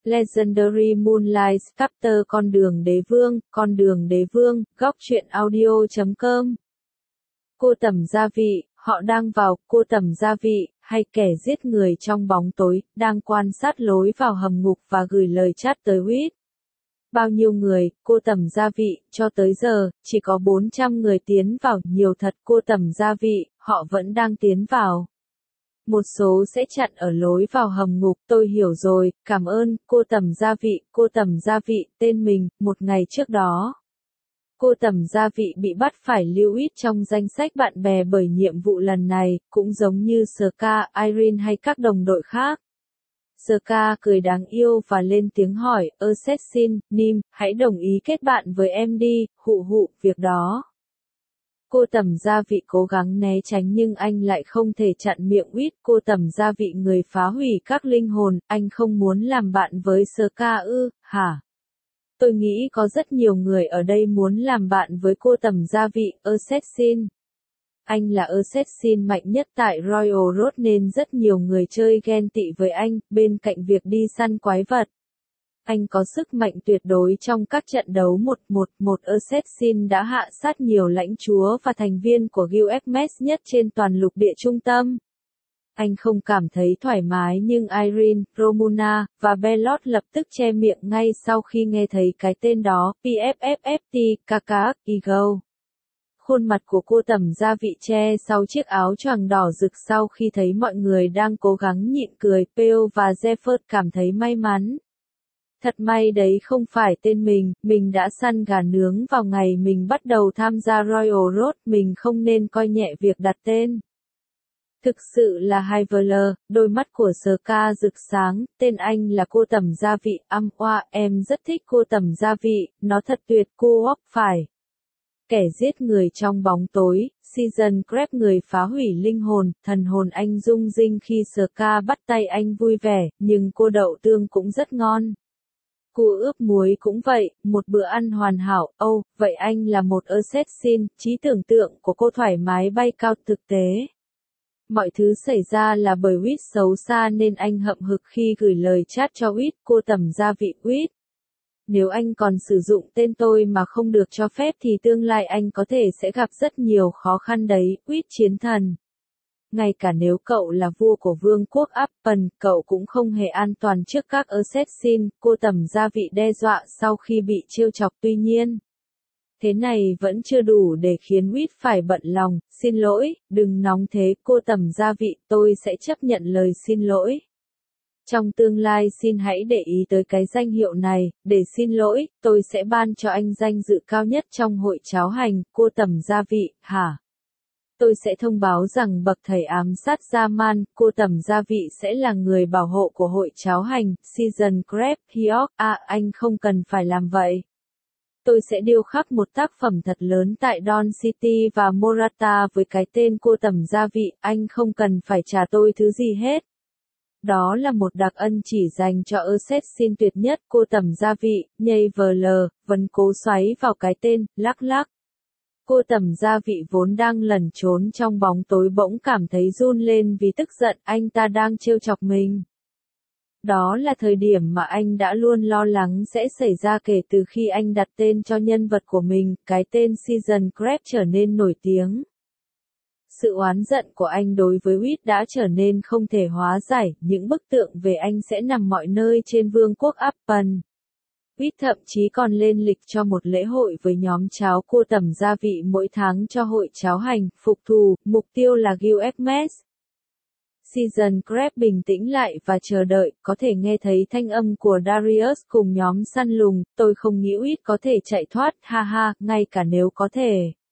Legendary Moonlight Chapter Con đường đế vương, góc truyện audio.com. Cô tầm gia vị, họ đang vào, cô tầm gia vị, hay kẻ giết người trong bóng tối, đang quan sát lối vào hầm ngục và gửi lời chat tới Whit. Bao nhiêu người, cô tầm gia vị, cho tới giờ, chỉ có 400 người tiến vào, nhiều thật, cô tầm gia vị, họ vẫn đang tiến vào. Một số sẽ chặn ở lối vào hầm ngục, tôi hiểu rồi, cảm ơn, cô tầm gia vị, tên mình, một ngày trước đó. Cô tầm gia vị bị bắt phải lưu ít trong danh sách bạn bè bởi nhiệm vụ lần này, cũng giống như Ska, Irene hay các đồng đội khác. Ska cười đáng yêu và lên tiếng hỏi, Assassin, Nim, hãy đồng ý kết bạn với em đi, việc đó. Cô tầm gia vị cố gắng né tránh nhưng anh lại không thể chặn miệng Whit. Cô tầm gia vị người phá hủy các linh hồn, anh không muốn làm bạn với Ska ư, hả? Tôi nghĩ có rất nhiều người ở đây muốn làm bạn với cô tầm gia vị, Assassin. Anh là Assassin mạnh nhất tại Royal Road nên rất nhiều người chơi ghen tị với anh, bên cạnh việc đi săn quái vật. Anh có sức mạnh tuyệt đối trong các trận đấu 1-1-1. Assassin đã hạ sát nhiều lãnh chúa và thành viên của Guild Hermes nhất trên toàn lục địa trung tâm. Anh không cảm thấy thoải mái nhưng Irene, Romuna, và Bellot lập tức che miệng ngay sau khi nghe thấy cái tên đó, PFFFT, KK, Ego. Khuôn mặt của cô tầm gia vị che sau chiếc áo choàng đỏ rực sau khi thấy mọi người đang cố gắng nhịn cười. Peo và Zephyr cảm thấy may mắn. Thật may đấy không phải tên mình đã săn gà nướng vào ngày mình bắt đầu tham gia Royal Road, mình không nên coi nhẹ việc đặt tên. Thực sự là Hiveler, đôi mắt của Ska rực sáng, tên anh là cô tầm gia vị, em rất thích cô tầm gia vị, nó thật tuyệt, cô phải. Kẻ giết người trong bóng tối, Season Crab người phá hủy linh hồn, thần hồn anh rung rinh khi Ska bắt tay anh vui vẻ, nhưng cô đậu tương cũng rất ngon. Cua ướp muối cũng vậy, một bữa ăn hoàn hảo, vậy anh là một assassin, trí tưởng tượng của cô thoải mái bay cao thực tế. Mọi thứ xảy ra là bởi Whit xấu xa nên anh hậm hực khi gửi lời chat cho Whit, cô tầm gia vị Whit. Nếu anh còn sử dụng tên tôi mà không được cho phép thì tương lai anh có thể sẽ gặp rất nhiều khó khăn đấy, Whit chiến thần. Ngay cả nếu cậu là vua của vương quốc Appen, cậu cũng không hề an toàn trước các assassin, cô tầm gia vị đe dọa sau khi bị trêu chọc. Tuy nhiên, thế này vẫn chưa đủ để khiến Whit phải bận lòng, xin lỗi, đừng nóng thế, cô tầm gia vị, tôi sẽ chấp nhận lời xin lỗi. Trong tương lai xin hãy để ý tới cái danh hiệu này, để xin lỗi, tôi sẽ ban cho anh danh dự cao nhất trong hội cháo hành, cô tầm gia vị, hả? Tôi sẽ thông báo rằng bậc thầy ám sát Zaman, cô tầm gia vị sẽ là người bảo hộ của hội cháo hành, Season Crab, Hyok, anh không cần phải làm vậy. Tôi sẽ điêu khắc một tác phẩm thật lớn tại Dawn City và Morata với cái tên cô tầm gia vị, anh không cần phải trả tôi thứ gì hết. Đó là một đặc ân chỉ dành cho assassin tuyệt nhất, cô tầm gia vị, nhây vẫn cố xoáy vào cái tên, lắc. Cô tầm gia vị vốn đang lẩn trốn trong bóng tối bỗng cảm thấy run lên vì tức giận, anh ta đang trêu chọc mình. Đó là thời điểm mà anh đã luôn lo lắng sẽ xảy ra kể từ khi anh đặt tên cho nhân vật của mình, cái tên Season Crab trở nên nổi tiếng. Sự oán giận của anh đối với Whit đã trở nên không thể hóa giải, những bức tượng về anh sẽ nằm mọi nơi trên vương quốc Appen. Whit thậm chí còn lên lịch cho một lễ hội với nhóm cháo cô tầm gia vị mỗi tháng cho hội cháo hành, phục thù, mục tiêu là Guild Hermes. Season Crab bình tĩnh lại và chờ đợi, có thể nghe thấy thanh âm của Darius cùng nhóm săn lùng, tôi không nghĩ Whit có thể chạy thoát, ngay cả nếu có thể.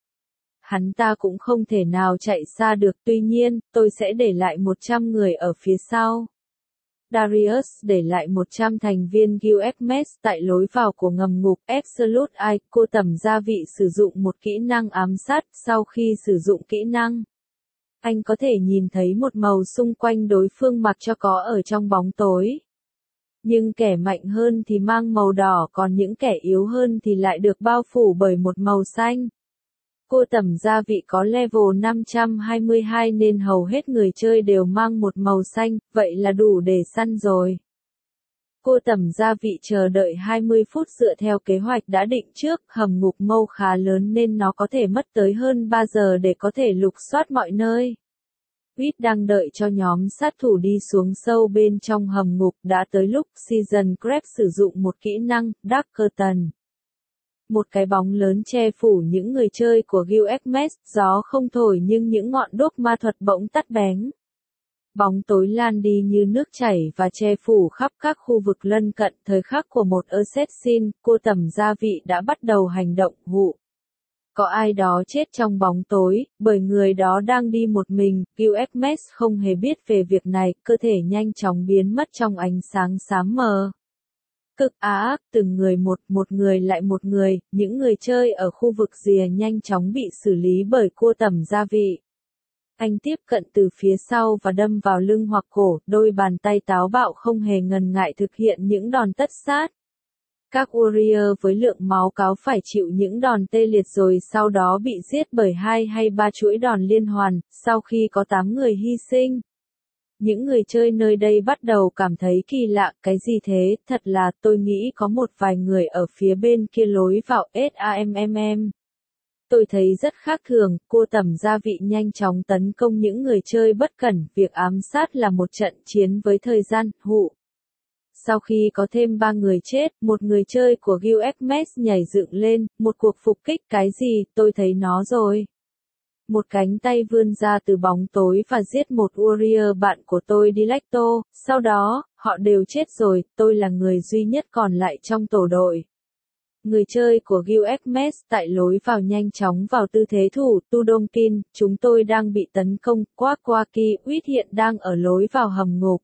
Hắn ta cũng không thể nào chạy xa được, tuy nhiên, tôi sẽ để lại 100 người ở phía sau. Darius để lại 100 thành viên Guild Hermes tại lối vào của ngầm ngục Absolute Eye. Cô tầm gia vị sử dụng một kỹ năng ám sát, sau khi sử dụng kỹ năng, anh có thể nhìn thấy một màu xung quanh đối phương mặc cho có ở trong bóng tối. Nhưng kẻ mạnh hơn thì mang màu đỏ, còn những kẻ yếu hơn thì lại được bao phủ bởi một màu xanh. Cô tầm gia vị có level 522 nên hầu hết người chơi đều mang một màu xanh, vậy là đủ để săn rồi. Cô tẩm gia vị chờ đợi 20 phút dựa theo kế hoạch đã định trước, hầm ngục mâu khá lớn nên nó có thể mất tới hơn 3 giờ để có thể lục soát mọi nơi. Reed đang đợi cho nhóm sát thủ đi xuống sâu bên trong hầm ngục, đã tới lúc Season Krebs sử dụng một kỹ năng, Dark Curtain. Một cái bóng lớn che phủ những người chơi của Guild, gió không thổi nhưng những ngọn đuốc ma thuật bỗng tắt bén. Bóng tối lan đi như nước chảy và che phủ khắp các khu vực lân cận. Thời khắc của một assassin, cô tẩm gia vị đã bắt đầu hành động vụ. Có ai đó chết trong bóng tối, bởi người đó đang đi một mình. Guild không hề biết về việc này, cơ thể nhanh chóng biến mất trong ánh sáng xám mờ. Cực ác, từng người một người lại một người, những người chơi ở khu vực rìa nhanh chóng bị xử lý bởi cô tẩm gia vị. Anh tiếp cận từ phía sau và đâm vào lưng hoặc cổ, đôi bàn tay táo bạo không hề ngần ngại thực hiện những đòn tất sát. Các warrior với lượng máu cáo phải chịu những đòn tê liệt rồi sau đó bị giết bởi 2 hay 3 chuỗi đòn liên hoàn, sau khi có 8 người hy sinh. Những người chơi nơi đây bắt đầu cảm thấy kỳ lạ, cái gì thế, thật là tôi nghĩ có một vài người ở phía bên kia lối vào SAMMM. Tôi thấy rất khác thường, cô tẩm gia vị nhanh chóng tấn công những người chơi bất cẩn, việc ám sát là một trận chiến với thời gian, hụ. Sau khi có thêm 3 người chết, một người chơi của Guild nhảy dựng lên, một cuộc phục kích, cái gì, tôi thấy nó rồi. Một cánh tay vươn ra từ bóng tối và giết một warrior bạn của tôi Dilecto, sau đó, họ đều chết rồi, tôi là người duy nhất còn lại trong tổ đội. Người chơi của Guild tại lối vào nhanh chóng vào tư thế thủ, Tudomkin, chúng tôi đang bị tấn công, Quakwaki, Uyết hiện đang ở lối vào hầm ngục.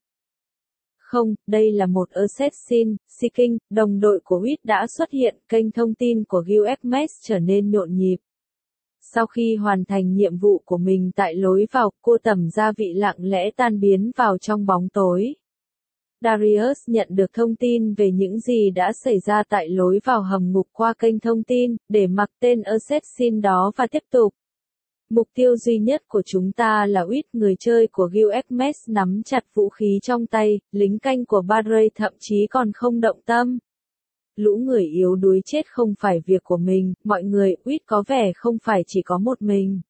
Không, đây là một assassin, Seeking, đồng đội của Uyết đã xuất hiện, kênh thông tin của Guild trở nên nhộn nhịp. Sau khi hoàn thành nhiệm vụ của mình tại lối vào, cô tẩm gia vị lặng lẽ tan biến vào trong bóng tối. Darius nhận được thông tin về những gì đã xảy ra tại lối vào hầm ngục qua kênh thông tin, để mặc tên assassin đó và tiếp tục. Mục tiêu duy nhất của chúng ta là Uyết, người chơi của Guild nắm chặt vũ khí trong tay, lính canh của Badray thậm chí còn không động tâm. Lũ người yếu đuối chết không phải việc của mình, mọi người, Uyết có vẻ không phải chỉ có một mình.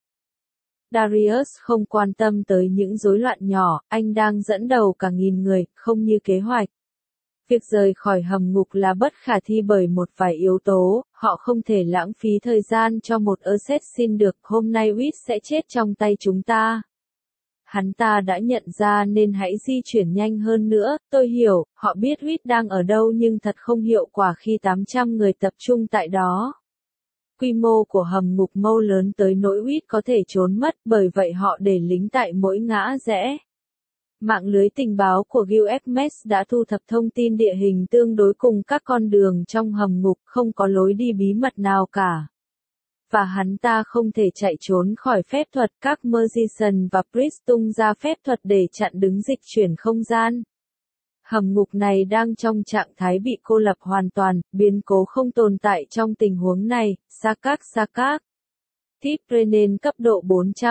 Darius không quan tâm tới những rối loạn nhỏ, anh đang dẫn đầu cả nghìn người, không như kế hoạch. Việc rời khỏi hầm ngục là bất khả thi bởi một vài yếu tố, họ không thể lãng phí thời gian cho một assassin được, hôm nay Uyết sẽ chết trong tay chúng ta. Hắn ta đã nhận ra nên hãy di chuyển nhanh hơn nữa, tôi hiểu, họ biết Uyết đang ở đâu nhưng thật không hiệu quả khi 800 người tập trung tại đó. Quy mô của hầm ngục mâu lớn tới nỗi Uyết có thể trốn mất, bởi vậy họ để lính tại mỗi ngã rẽ. Mạng lưới tình báo của Guild đã thu thập thông tin địa hình tương đối cùng các con đường trong hầm ngục, không có lối đi bí mật nào cả. Và hắn ta không thể chạy trốn khỏi phép thuật, các Magician và Priest tung ra phép thuật để chặn đứng dịch chuyển không gian. Hầm ngục này đang trong trạng thái bị cô lập hoàn toàn, biến cố không tồn tại trong tình huống này, Sakak. Tip Renan cấp độ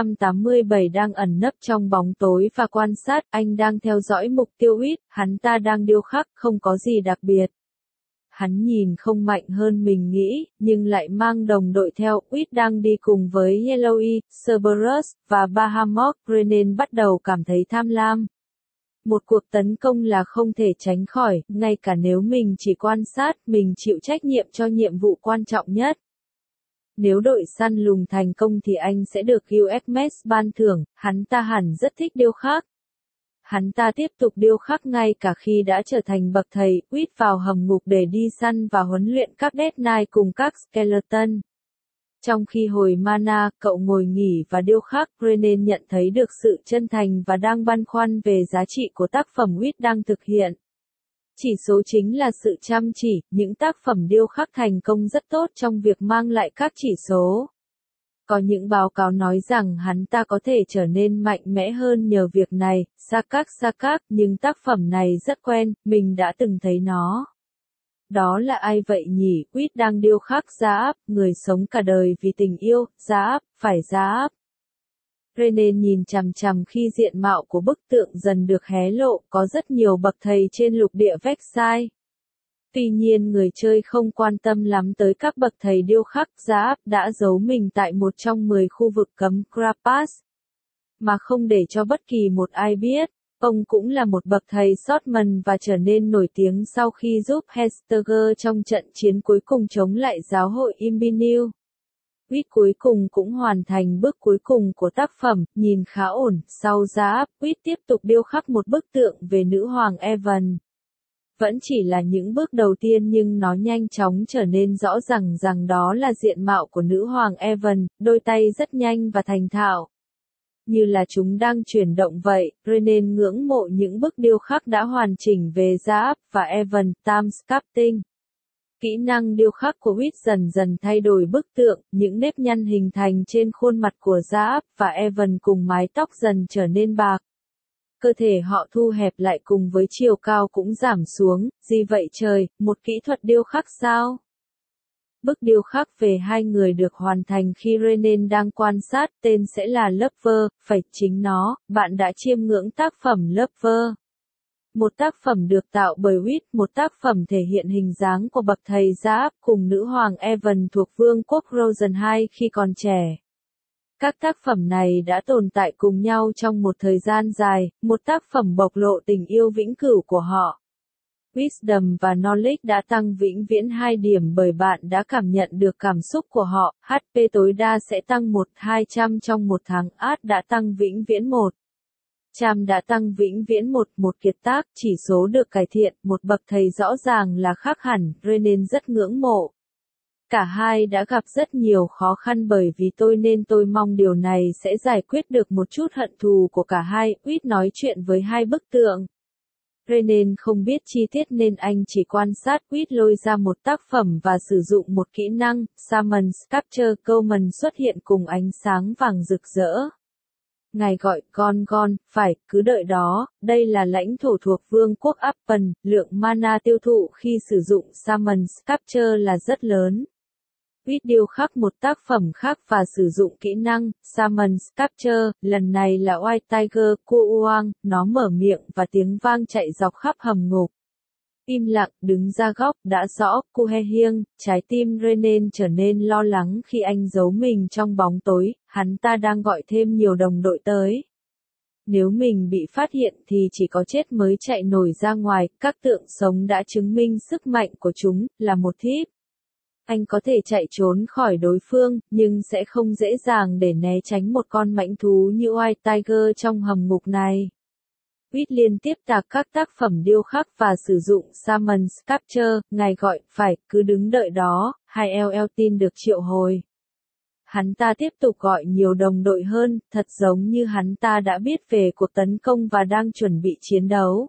487 đang ẩn nấp trong bóng tối và quan sát, anh đang theo dõi mục tiêu Uyết, hắn ta đang điêu khắc, không có gì đặc biệt. Hắn nhìn không mạnh hơn mình nghĩ, nhưng lại mang đồng đội theo, Uyết đang đi cùng với Yellowy, Cerberus, và Bahamut, Renan bắt đầu cảm thấy tham lam. Một cuộc tấn công là không thể tránh khỏi, ngay cả nếu mình chỉ quan sát, mình chịu trách nhiệm cho nhiệm vụ quan trọng nhất. Nếu đội săn lùng thành công thì anh sẽ được Guild ban thưởng, hắn ta hẳn rất thích điêu khắc. Hắn ta tiếp tục điêu khắc ngay cả khi đã trở thành bậc thầy, Uyết vào hầm ngục để đi săn và huấn luyện các Death Knight cùng các Skeleton. Trong khi hồi mana, cậu ngồi nghỉ và điêu khắc, Renan nhận thấy được sự chân thành và đang băn khoăn về giá trị của tác phẩm Uyết đang thực hiện. Chỉ số chính là sự chăm chỉ, những tác phẩm điêu khắc thành công rất tốt trong việc mang lại các chỉ số. Có những báo cáo nói rằng hắn ta có thể trở nên mạnh mẽ hơn nhờ việc này, Sakak, nhưng tác phẩm này rất quen, mình đã từng thấy nó. Đó là ai vậy nhỉ? Uyết đang điêu khắc Zaap, người sống cả đời vì tình yêu, Zaap, phải Zaap. Rene nhìn chằm chằm khi diện mạo của bức tượng dần được hé lộ, có rất nhiều bậc thầy trên lục địa Versailles. Tuy nhiên người chơi không quan tâm lắm tới các bậc thầy điêu khắc, Zaap đã giấu mình tại một trong 10 khu vực cấm Krapas, mà không để cho bất kỳ một ai biết. Ông cũng là một bậc thầy swordsman và trở nên nổi tiếng sau khi giúp Hestager trong trận chiến cuối cùng chống lại giáo hội Imbinil. Quýt cuối cùng cũng hoàn thành bước cuối cùng của tác phẩm, nhìn khá ổn. Sau Zaap, Quýt tiếp tục điêu khắc một bức tượng về nữ hoàng Evan. Vẫn chỉ là những bước đầu tiên nhưng nó nhanh chóng trở nên rõ rằng đó là diện mạo của nữ hoàng Evan, đôi tay rất nhanh và thành thạo. Như là chúng đang chuyển động vậy, Rene ngưỡng mộ những bức điêu khắc đã hoàn chỉnh về Zaap và Evan, Time Sculpting. Kỹ năng điêu khắc của Quýt dần dần thay đổi bức tượng, những nếp nhăn hình thành trên khuôn mặt của Zaap và Evan cùng mái tóc dần trở nên bạc. Cơ thể họ thu hẹp lại cùng với chiều cao cũng giảm xuống, gì vậy trời, một kỹ thuật điêu khắc sao? Bức điêu khắc về hai người được hoàn thành khi Rene đang quan sát, tên sẽ là Lover, phải chính nó, bạn đã chiêm ngưỡng tác phẩm Lover. Một tác phẩm được tạo bởi Quýt, một tác phẩm thể hiện hình dáng của bậc thầy Zaap cùng nữ hoàng Evan thuộc vương quốc Rosen II khi còn trẻ. Các tác phẩm này đã tồn tại cùng nhau trong một thời gian dài, một tác phẩm bộc lộ tình yêu vĩnh cửu của họ. Wisdom và Knowledge đã tăng vĩnh viễn 2 điểm bởi bạn đã cảm nhận được cảm xúc của họ, HP tối đa sẽ tăng 1-200 trong một tháng, Art đã tăng vĩnh viễn 1. Cham đã tăng vĩnh viễn 1 kiệt tác, chỉ số được cải thiện, một bậc thầy rõ ràng là khác hẳn, Rene rất ngưỡng mộ. Cả hai đã gặp rất nhiều khó khăn bởi vì tôi mong điều này sẽ giải quyết được một chút hận thù của cả hai. Quýt nói chuyện với hai bức tượng. Rene không biết chi tiết nên anh chỉ quan sát Quýt lôi ra một tác phẩm và sử dụng một kỹ năng, Summon Sculpture Common xuất hiện cùng ánh sáng vàng rực rỡ. Ngài gọi Gon, phải, cứ đợi đó, đây là lãnh thổ thuộc vương quốc Appen, lượng mana tiêu thụ khi sử dụng Summon Sculpture là rất lớn. Quýt điêu khắc một tác phẩm khác và sử dụng kỹ năng, Summon Sculpture, lần này là White Tiger Kuoang, nó mở miệng và tiếng vang chạy dọc khắp hầm ngục. Im lặng, đứng ra góc, đã rõ, Kuhe Hiêng, trái tim Rene trở nên lo lắng khi anh giấu mình trong bóng tối, hắn ta đang gọi thêm nhiều đồng đội tới. Nếu mình bị phát hiện thì chỉ có chết mới chạy nổi ra ngoài, các tượng sống đã chứng minh sức mạnh của chúng, là một thief. Anh có thể chạy trốn khỏi đối phương, nhưng sẽ không dễ dàng để né tránh một con mãnh thú như White Tiger trong hầm ngục này. Quýt liên tiếp tạc các tác phẩm điêu khắc và sử dụng Summon Sculpture, ngài gọi, phải, cứ đứng đợi đó, hai LL tin được triệu hồi. Hắn ta tiếp tục gọi nhiều đồng đội hơn, thật giống như hắn ta đã biết về cuộc tấn công và đang chuẩn bị chiến đấu.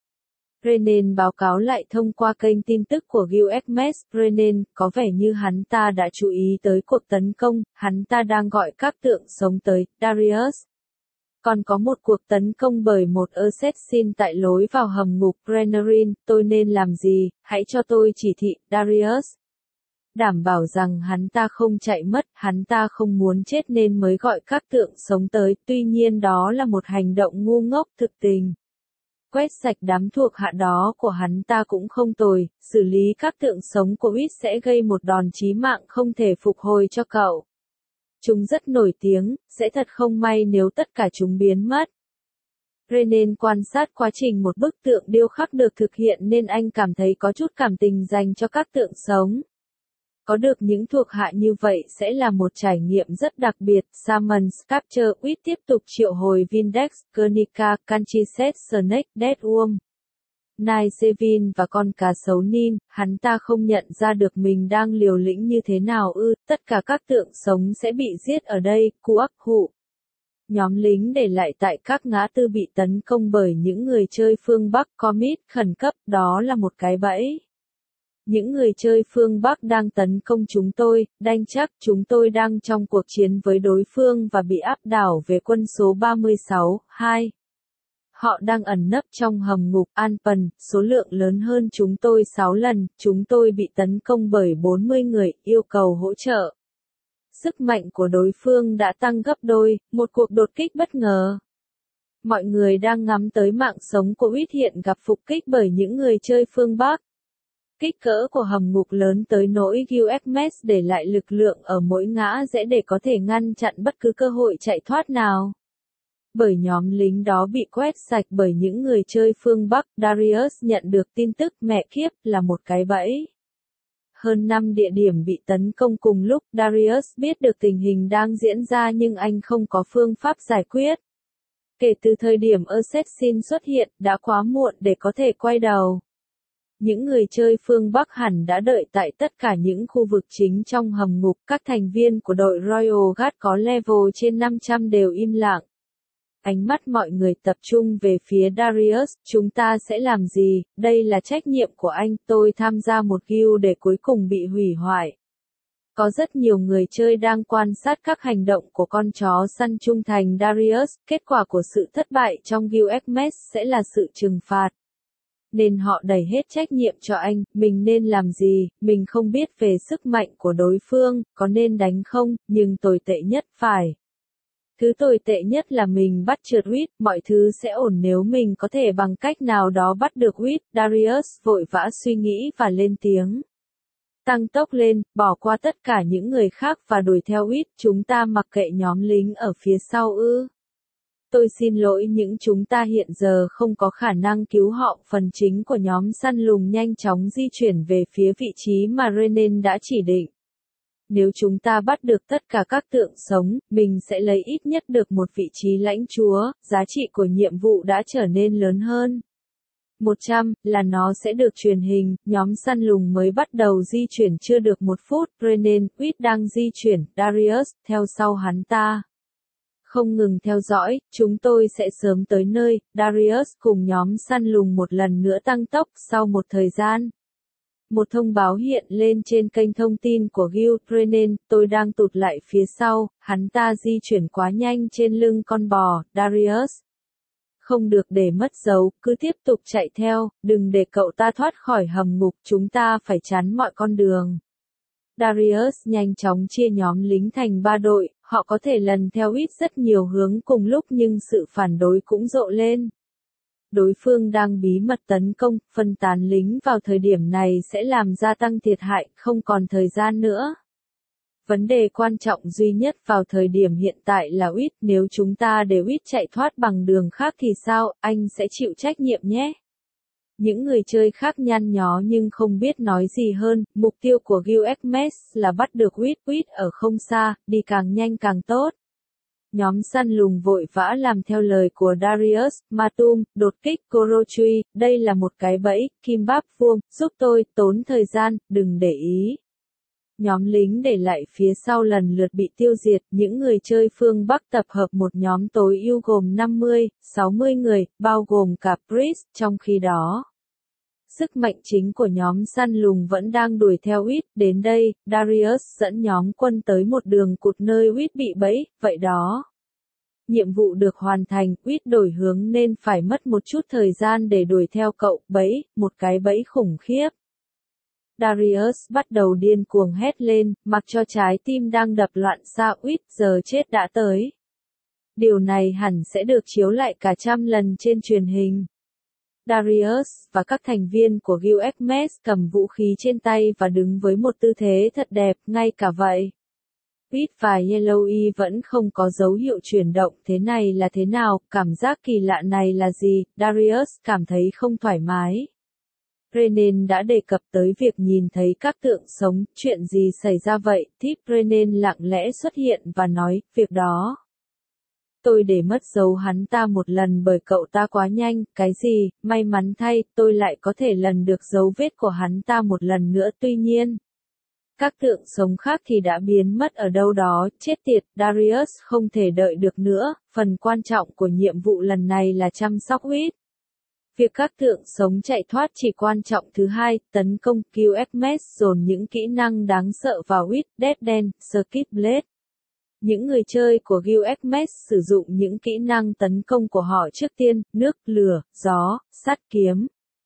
Rene báo cáo lại thông qua kênh tin tức của Gilgamesh. Rene, có vẻ như hắn ta đã chú ý tới cuộc tấn công, hắn ta đang gọi các tượng sống tới, Darius. Còn có một cuộc tấn công bởi một assassin tại lối vào hầm ngục Renarin, tôi nên làm gì, hãy cho tôi chỉ thị, Darius. Đảm bảo rằng hắn ta không chạy mất, hắn ta không muốn chết nên mới gọi các tượng sống tới, tuy nhiên đó là một hành động ngu ngốc thực tình. Quét sạch đám thuộc hạ đó của hắn ta cũng không tồi, xử lý các tượng sống của Quýt sẽ gây một đòn chí mạng không thể phục hồi cho cậu. Chúng rất nổi tiếng, sẽ thật không may nếu tất cả chúng biến mất. Rene quan sát quá trình một bức tượng điêu khắc được thực hiện nên anh cảm thấy có chút cảm tình dành cho các tượng sống. Có được những thuộc hạ như vậy sẽ là một trải nghiệm rất đặc biệt. Summon Sculpture. Quýt tiếp tục triệu hồi Vindex, Guernica, Canchiset, Snake, Deadworm, Nai Sevin và con cá sấu Nin. Hắn ta không nhận ra được mình đang liều lĩnh như thế nào tất cả các tượng sống sẽ bị giết ở đây. Kuak Hụ. Nhóm lính để lại tại các ngã tư bị tấn công bởi những người chơi phương Bắc. Commit khẩn cấp, đó là một cái bẫy. Những người chơi phương Bắc đang tấn công chúng tôi, đanh chắc chúng tôi đang trong cuộc chiến với đối phương và bị áp đảo về quân số 36, 2. Họ đang ẩn nấp trong hầm ngục Anpan, số lượng lớn hơn chúng tôi 6 lần, chúng tôi bị tấn công bởi 40 người, yêu cầu hỗ trợ. Sức mạnh của đối phương đã tăng gấp đôi, một cuộc đột kích bất ngờ. Mọi người đang ngắm tới mạng sống của Uýt hiện gặp phục kích bởi những người chơi phương Bắc. Kích cỡ của hầm ngục lớn tới nỗi UFMS để lại lực lượng ở mỗi ngã rẽ để có thể ngăn chặn bất cứ cơ hội chạy thoát nào. Bởi nhóm lính đó bị quét sạch bởi những người chơi phương Bắc, Darius nhận được tin tức mẹ kiếp là một cái bẫy. Hơn 5 địa điểm bị tấn công cùng lúc, Darius biết được tình hình đang diễn ra nhưng anh không có phương pháp giải quyết. Kể từ thời điểm Assassin xuất hiện, đã quá muộn để có thể quay đầu. Những người chơi phương Bắc hẳn đã đợi tại tất cả những khu vực chính trong hầm ngục, các thành viên của đội Royal Guard có level trên 500 đều im lặng. Ánh mắt mọi người tập trung về phía Darius, chúng ta sẽ làm gì, đây là trách nhiệm của anh, tôi tham gia một guild để cuối cùng bị hủy hoại. Có rất nhiều người chơi đang quan sát các hành động của con chó săn trung thành Darius, kết quả của sự thất bại trong guild Xmas sẽ là sự trừng phạt. Nên họ đẩy hết trách nhiệm cho anh, mình nên làm gì, mình không biết về sức mạnh của đối phương, có nên đánh không, nhưng tồi tệ nhất phải. Thứ tồi tệ nhất là mình bắt trượt Uýt, mọi thứ sẽ ổn nếu mình có thể bằng cách nào đó bắt được Uýt, Darius vội vã suy nghĩ và lên tiếng. Tăng tốc lên, bỏ qua tất cả những người khác và đuổi theo Uýt, chúng ta mặc kệ nhóm lính ở phía sau ư. Tôi xin lỗi nhưng chúng ta hiện giờ không có khả năng cứu họ, phần chính của nhóm săn lùng nhanh chóng di chuyển về phía vị trí mà Renan đã chỉ định. Nếu chúng ta bắt được tất cả các tượng sống, mình sẽ lấy ít nhất được một vị trí lãnh chúa, giá trị của nhiệm vụ đã trở nên lớn hơn. 100, là nó sẽ được truyền hình, nhóm săn lùng mới bắt đầu di chuyển chưa được 1 phút, Renan, Uýt đang di chuyển, Darius, theo sau hắn ta. Không ngừng theo dõi, chúng tôi sẽ sớm tới nơi, Darius cùng nhóm săn lùng một lần nữa tăng tốc sau một thời gian. Một thông báo hiện lên trên kênh thông tin của Guild Renan, tôi đang tụt lại phía sau, hắn ta di chuyển quá nhanh trên lưng con bò, Darius. Không được để mất dấu, cứ tiếp tục chạy theo, đừng để cậu ta thoát khỏi hầm ngục, chúng ta phải chắn mọi con đường. Darius nhanh chóng chia nhóm lính thành 3 đội, họ có thể lần theo Uýt rất nhiều hướng cùng lúc nhưng sự phản đối cũng rộ lên. Đối phương đang bí mật tấn công, phân tán lính vào thời điểm này sẽ làm gia tăng thiệt hại, không còn thời gian nữa. Vấn đề quan trọng duy nhất vào thời điểm hiện tại là Uýt, nếu chúng ta để Uýt chạy thoát bằng đường khác thì sao, anh sẽ chịu trách nhiệm nhé. Những người chơi khác nhăn nhó nhưng không biết nói gì hơn, mục tiêu của Guild Xmas là bắt được Uýt ở không xa, đi càng nhanh càng tốt. Nhóm săn lùng vội vã làm theo lời của Darius, Matum, đột kích Korochui, đây là một cái bẫy, Kim Báp Vuông, giúp tôi, tốn thời gian, đừng để ý. Nhóm lính để lại phía sau lần lượt bị tiêu diệt, những người chơi phương Bắc tập hợp một nhóm tối ưu gồm 50, 60 người, bao gồm cả Priest, trong khi đó. Sức mạnh chính của nhóm săn lùng vẫn đang đuổi theo Uýt, đến đây, Darius dẫn nhóm quân tới một đường cụt nơi Uýt bị bẫy, vậy đó. Nhiệm vụ được hoàn thành, Uýt đổi hướng nên phải mất một chút thời gian để đuổi theo cậu, bẫy, một cái bẫy khủng khiếp. Darius bắt đầu điên cuồng hét lên, mặc cho trái tim đang đập loạn xạ Uýt, giờ chết đã tới. Điều này hẳn sẽ được chiếu lại cả trăm lần trên truyền hình. Darius và các thành viên của Guild Xmas cầm vũ khí trên tay và đứng với một tư thế thật đẹp, ngay cả vậy. Uýt và Yellowy vẫn không có dấu hiệu chuyển động, thế này là thế nào, cảm giác kỳ lạ này là gì, Darius cảm thấy không thoải mái. Renan đã đề cập tới việc nhìn thấy các tượng sống, chuyện gì xảy ra vậy, Tip Renan lặng lẽ xuất hiện và nói, việc đó. Tôi để mất dấu hắn ta một lần bởi cậu ta quá nhanh, cái gì, may mắn thay, tôi lại có thể lần được dấu vết của hắn ta một lần nữa tuy nhiên. Các tượng sống khác thì đã biến mất ở đâu đó, chết tiệt, Darius không thể đợi được nữa, phần quan trọng của nhiệm vụ lần này là chăm sóc Uýt. Việc các tượng sống chạy thoát chỉ quan trọng thứ hai, tấn công, Guild Xmas dồn những kỹ năng đáng sợ vào Uýt, Dead End, Skip Blade. Những người chơi của Guild Xmas sử dụng những kỹ năng tấn công của họ trước tiên, nước, lửa, gió, sắt kiếm.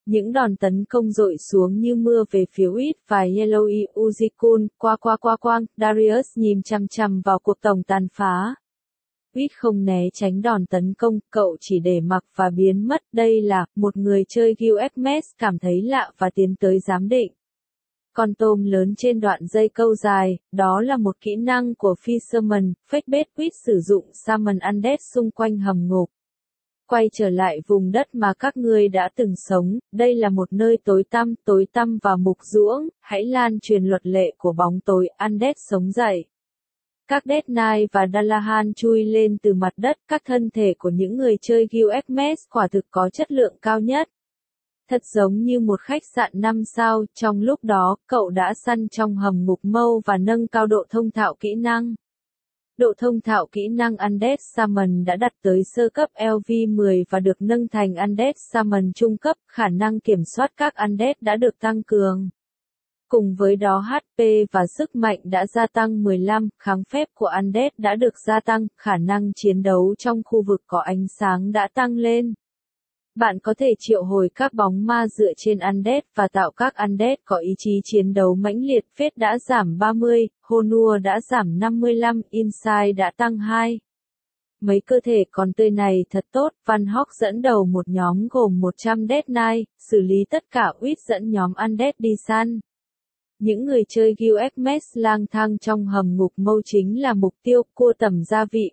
Những đòn tấn công dội xuống như mưa về phía Usyk và Yellow Uzikun, quang, Darius nhìn chằm chằm vào cuộc tổng tàn phá. Usyk không né tránh đòn tấn công, cậu chỉ để mặc và biến mất. Đây là, một người chơi UFMS cảm thấy lạ và tiến tới giám định. Con tôm lớn trên đoạn dây câu dài, đó là một kỹ năng của Fisherman, Fakebait Usyk sử dụng Salmon Undead xung quanh hầm ngục. Quay trở lại vùng đất mà các ngươi đã từng sống, đây là một nơi tối tăm và mục ruỗng, hãy lan truyền luật lệ của bóng tối, Undead sống dậy. Các Death Knight và Dalahan chui lên từ mặt đất, các thân thể của những người chơi UFMS quả thực có chất lượng cao nhất. Thật giống như một khách sạn 5 sao, trong lúc đó, cậu đã săn trong hầm ngục mâu và nâng cao độ thông thạo kỹ năng. Độ thông thạo kỹ năng Undead Summon đã đạt tới sơ cấp LV10 và được nâng thành Undead Summon trung cấp, khả năng kiểm soát các Undead đã được tăng cường. Cùng với đó HP và sức mạnh đã gia tăng 15, kháng phép của Undead đã được gia tăng, khả năng chiến đấu trong khu vực có ánh sáng đã tăng lên. Bạn có thể triệu hồi các bóng ma dựa trên Undead và tạo các Undead có ý chí chiến đấu mãnh liệt. Phết đã giảm 30, Honor đã giảm 55, Insight đã tăng 2. Mấy cơ thể còn tươi này thật tốt, Van Hawk dẫn đầu một nhóm gồm 100 Death Knight, xử lý tất cả Usyk dẫn nhóm Undead đi săn. Những người chơi UFMS lang thang trong hầm ngục mâu chính là mục tiêu. Cua tẩm gia vị,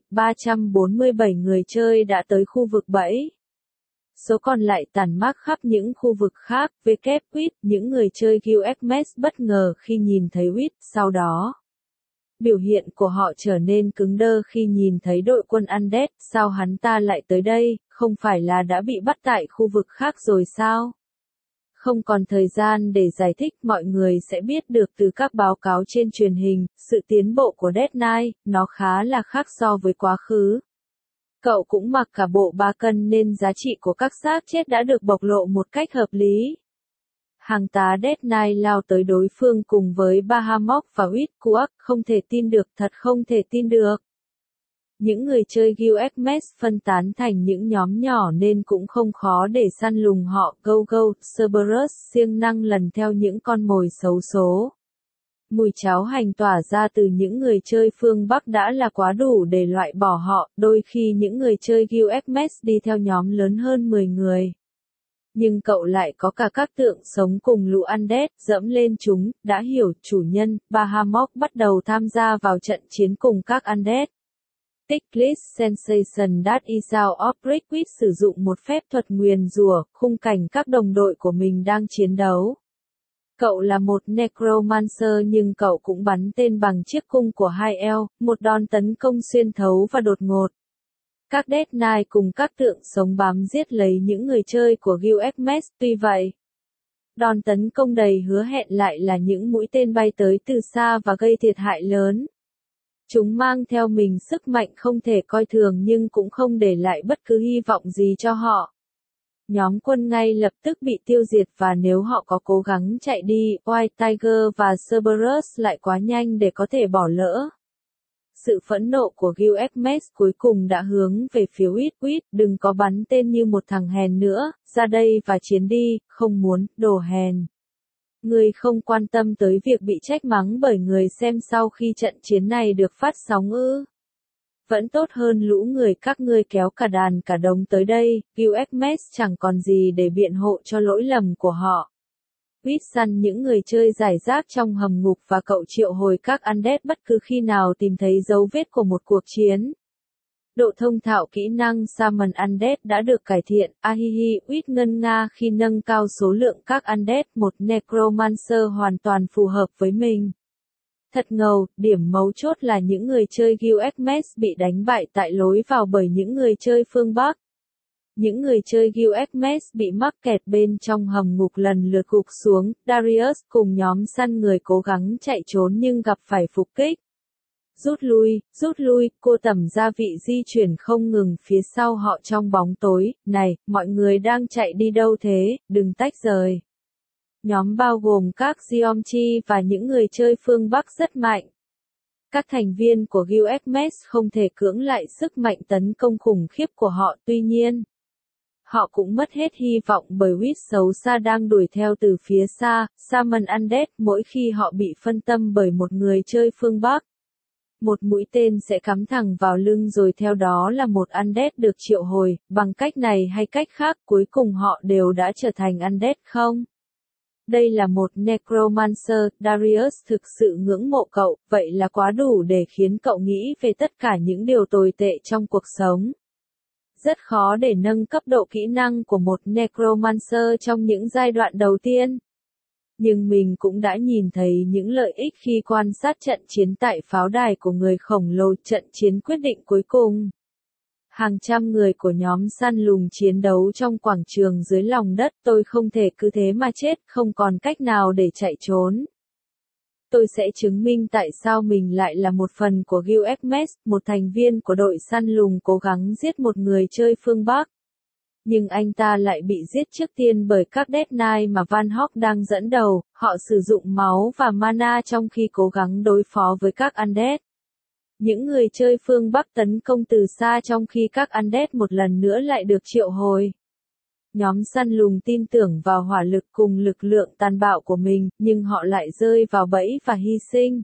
347 người chơi đã tới khu vực bẫy. Số còn lại tản mác khắp những khu vực khác. Usyk, những người chơi UFMS bất ngờ khi nhìn thấy Usyk, sau đó. Biểu hiện của họ trở nên cứng đơ khi nhìn thấy đội quân Undead, sao hắn ta lại tới đây, không phải là đã bị bắt tại khu vực khác rồi sao? Không còn thời gian để giải thích, mọi người sẽ biết được từ các báo cáo trên truyền hình, sự tiến bộ của Death Knight, nó khá là khác so với quá khứ. Cậu cũng mặc cả bộ 3 cân nên giá trị của các xác chết đã được bộc lộ một cách hợp lý. Hàng tá Death Knight lao tới đối phương cùng với Bahamut và Usyk, không thể tin được, thật không thể tin được. Những người chơi UFMS phân tán thành những nhóm nhỏ nên cũng không khó để săn lùng họ. Go, Cerberus siêng năng lần theo những con mồi xấu số. Mùi cháo hành tỏa ra từ những người chơi phương Bắc đã là quá đủ để loại bỏ họ, đôi khi những người chơi UFMS đi theo nhóm lớn hơn 10 người. Nhưng cậu lại có cả các tượng sống cùng lũ Undead, dẫm lên chúng, đã hiểu, chủ nhân. Bahamut bắt đầu tham gia vào trận chiến cùng các Undead. Tickless Sensation that is out of Usyk sử dụng một phép thuật nguyền rủa, khung cảnh các đồng đội của mình đang chiến đấu. Cậu là một Necromancer nhưng cậu cũng bắn tên bằng chiếc cung của 2L, một đòn tấn công xuyên thấu và đột ngột. Các Death Knight cùng các tượng sống bám giết lấy những người chơi của UFMS, tuy vậy. Đòn tấn công đầy hứa hẹn lại là những mũi tên bay tới từ xa và gây thiệt hại lớn. Chúng mang theo mình sức mạnh không thể coi thường nhưng cũng không để lại bất cứ hy vọng gì cho họ. Nhóm quân ngay lập tức bị tiêu diệt và nếu họ có cố gắng chạy đi, White Tiger và Cerberus lại quá nhanh để có thể bỏ lỡ. Sự phẫn nộ của UFMS cuối cùng đã hướng về phía Usyk, đừng có bắn tên như một thằng hèn nữa, ra đây và chiến đi, không muốn, đồ hèn. Người không quan tâm tới việc bị trách mắng bởi người xem sau khi trận chiến này được phát sóng ư? Vẫn tốt hơn lũ người các ngươi kéo cả đàn cả đống tới đây, UFMS chẳng còn gì để biện hộ cho lỗi lầm của họ. Usyk săn những người chơi giải rác trong hầm ngục và cậu triệu hồi các Undead bất cứ khi nào tìm thấy dấu vết của một cuộc chiến. Độ thông thạo kỹ năng Summon Undead đã được cải thiện. Ahihi, Usyk ngân nga khi nâng cao số lượng các Undead, một Necromancer hoàn toàn phù hợp với mình. Thật ngầu, điểm mấu chốt là những người chơi UFMS bị đánh bại tại lối vào bởi những người chơi phương Bắc. Những người chơi UFMS bị mắc kẹt bên trong hầm ngục lần lượt gục xuống, Darius cùng nhóm săn người cố gắng chạy trốn nhưng gặp phải phục kích. Rút lui, cô tẩm gia vị di chuyển không ngừng phía sau họ trong bóng tối. Này, mọi người đang chạy đi đâu thế, đừng tách rời. Nhóm bao gồm các Geomchi và những người chơi phương Bắc rất mạnh. Các thành viên của UFMS không thể cưỡng lại sức mạnh tấn công khủng khiếp của họ, tuy nhiên. Họ cũng mất hết hy vọng bởi Wit xấu xa đang đuổi theo từ phía xa, Summon Undead mỗi khi họ bị phân tâm bởi một người chơi phương Bắc. Một mũi tên sẽ cắm thẳng vào lưng rồi theo đó là một Undead được triệu hồi, bằng cách này hay cách khác cuối cùng họ đều đã trở thành Undead không? Đây là một Necromancer, Darius thực sự ngưỡng mộ cậu, vậy là quá đủ để khiến cậu nghĩ về tất cả những điều tồi tệ trong cuộc sống. Rất khó để nâng cấp độ kỹ năng của một Necromancer trong những giai đoạn đầu tiên. Nhưng mình cũng đã nhìn thấy những lợi ích khi quan sát trận chiến tại pháo đài của người khổng lồ, trận chiến quyết định cuối cùng. Hàng trăm người của nhóm săn lùng chiến đấu trong quảng trường dưới lòng đất, tôi không thể cứ thế mà chết, không còn cách nào để chạy trốn. Tôi sẽ chứng minh tại sao mình lại là một phần của Guild Hermes, một thành viên của đội săn lùng cố gắng giết một người chơi phương Bắc. Nhưng anh ta lại bị giết trước tiên bởi các Death Knight mà Van Hawk đang dẫn đầu, họ sử dụng máu và mana trong khi cố gắng đối phó với các Undead. Những người chơi phương Bắc tấn công từ xa trong khi các Undead một lần nữa lại được triệu hồi. Nhóm săn lùng tin tưởng vào hỏa lực cùng lực lượng tàn bạo của mình, nhưng họ lại rơi vào bẫy và hy sinh.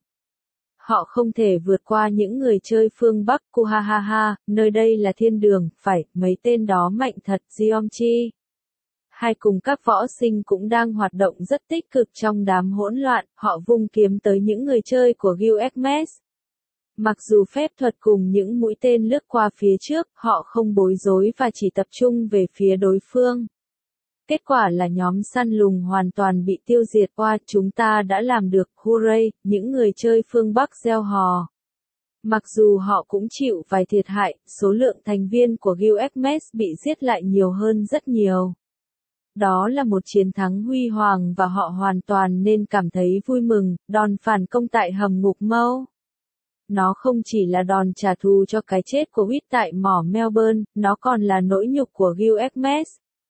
Họ không thể vượt qua những người chơi phương Bắc, Kuhahaha, nơi đây là thiên đường, phải, mấy tên đó mạnh thật, Geomchi. Hai cùng các võ sinh cũng đang hoạt động rất tích cực trong đám hỗn loạn, họ vung kiếm tới những người chơi của Guild Hermes. Mặc dù phép thuật cùng những mũi tên lướt qua phía trước, họ không bối rối và chỉ tập trung về phía đối phương. Kết quả là nhóm săn lùng hoàn toàn bị tiêu diệt qua, chúng ta đã làm được, hooray, những người chơi phương Bắc reo hò. Mặc dù họ cũng chịu vài thiệt hại, số lượng thành viên của Guild Hermes bị giết lại nhiều hơn rất nhiều. Đó là một chiến thắng huy hoàng và họ hoàn toàn nên cảm thấy vui mừng, đòn phản công tại hầm ngục mâu. Nó không chỉ là đòn trả thù cho cái chết của Wit tại mỏ Melbourne, nó còn là nỗi nhục của Guild Hermes.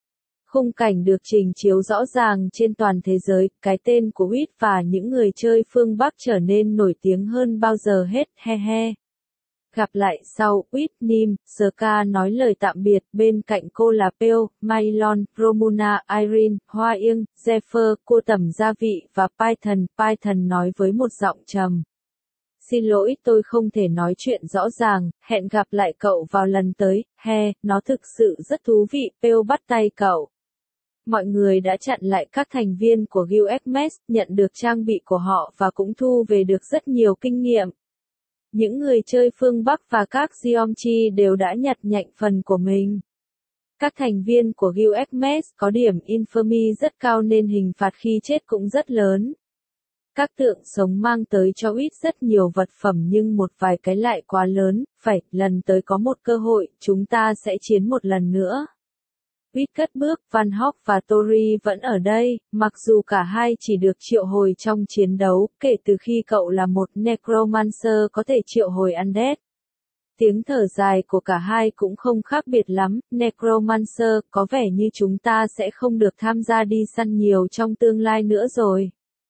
Khung cảnh được trình chiếu rõ ràng trên toàn thế giới, cái tên của Wit và những người chơi phương Bắc trở nên nổi tiếng hơn bao giờ hết, he he. Gặp lại sau, Wit, Nim, Ska nói lời tạm biệt, bên cạnh cô là Peo, Mylon, Romuna, Irene, Hoa Yên, Zephyr, cô tẩm gia vị và Python. Python nói với một giọng trầm. Xin lỗi, tôi không thể nói chuyện rõ ràng, hẹn gặp lại cậu vào lần tới, he, nó thực sự rất thú vị, Peo bắt tay cậu. Mọi người đã chặn lại các thành viên của Guild Hermes, nhận được trang bị của họ và cũng thu về được rất nhiều kinh nghiệm. Những người chơi phương Bắc và các Geomchi đều đã nhặt nhạnh phần của mình. Các thành viên của Guild Hermes có điểm infamy rất cao nên hình phạt khi chết cũng rất lớn. Các tượng sống mang tới cho Wit rất nhiều vật phẩm nhưng một vài cái lại quá lớn, phải, lần tới có một cơ hội, chúng ta sẽ chiến một lần nữa. Wit cất bước, Van Hawk và Tori vẫn ở đây, mặc dù cả hai chỉ được triệu hồi trong chiến đấu, kể từ khi cậu là một Necromancer có thể triệu hồi Undead. Tiếng thở dài của cả hai cũng không khác biệt lắm, Necromancer, có vẻ như chúng ta sẽ không được tham gia đi săn nhiều trong tương lai nữa rồi.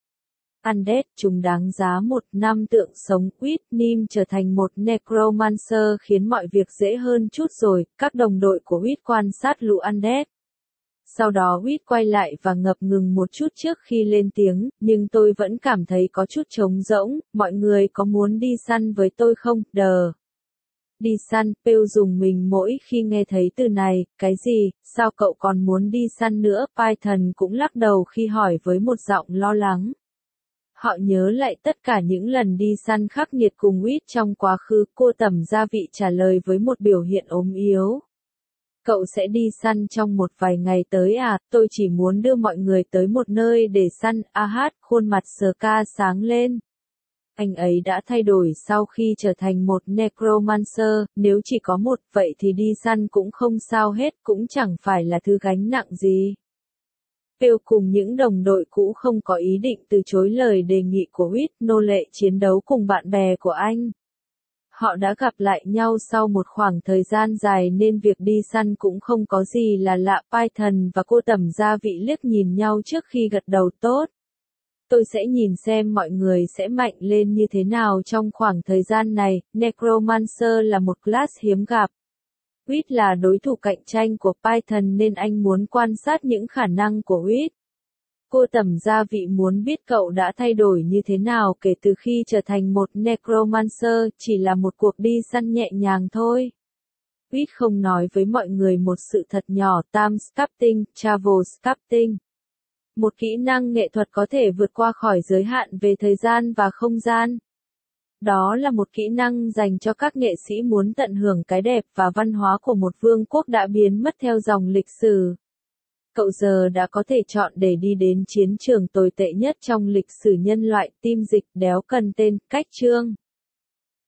Undead, chúng đáng giá một năm tượng sống, Wit, Nim trở thành một Necromancer khiến mọi việc dễ hơn chút rồi, các đồng đội của Wit quan sát lũ Undead. Sau đó Wit quay lại và ngập ngừng một chút trước khi lên tiếng, nhưng tôi vẫn cảm thấy có chút trống rỗng, mọi người có muốn đi săn với tôi không, đờ. Đi săn, Peo dùng mình mỗi khi nghe thấy từ này, cái gì, sao cậu còn muốn đi săn nữa, Python cũng lắc đầu khi hỏi với một giọng lo lắng. Họ nhớ lại tất cả những lần đi săn khắc nghiệt cùng Wit trong quá khứ, cô tẩm gia vị trả lời với một biểu hiện ốm yếu. Cậu sẽ đi săn trong một vài ngày tới à, tôi chỉ muốn đưa mọi người tới một nơi để săn, khuôn mặt Ska sáng lên. Anh ấy đã thay đổi sau khi trở thành một Necromancer, nếu chỉ có một, vậy thì đi săn cũng không sao hết, cũng chẳng phải là thứ gánh nặng gì. Peo cùng những đồng đội cũ không có ý định từ chối lời đề nghị của Wit, nô lệ chiến đấu cùng bạn bè của anh. Họ đã gặp lại nhau sau một khoảng thời gian dài nên việc đi săn cũng không có gì là lạ. Python và cô tẩm gia vị liếc nhìn nhau trước khi gật đầu tốt. Tôi sẽ nhìn xem mọi người sẽ mạnh lên như thế nào trong khoảng thời gian này, Necromancer là một class hiếm gặp. Wit là đối thủ cạnh tranh của Python nên anh muốn quan sát những khả năng của Wit. Cô Tẩm Gia Vị muốn biết cậu đã thay đổi như thế nào kể từ khi trở thành một necromancer, chỉ là một cuộc đi săn nhẹ nhàng thôi. Wit không nói với mọi người một sự thật nhỏ, time sculpting, travel sculpting. Một kỹ năng nghệ thuật có thể vượt qua khỏi giới hạn về thời gian và không gian. Đó là một kỹ năng dành cho các nghệ sĩ muốn tận hưởng cái đẹp và văn hóa của một vương quốc đã biến mất theo dòng lịch sử. Cậu giờ đã có thể chọn để đi đến chiến trường tồi tệ nhất trong lịch sử nhân loại, tim dịch đéo cần tên, cách chương.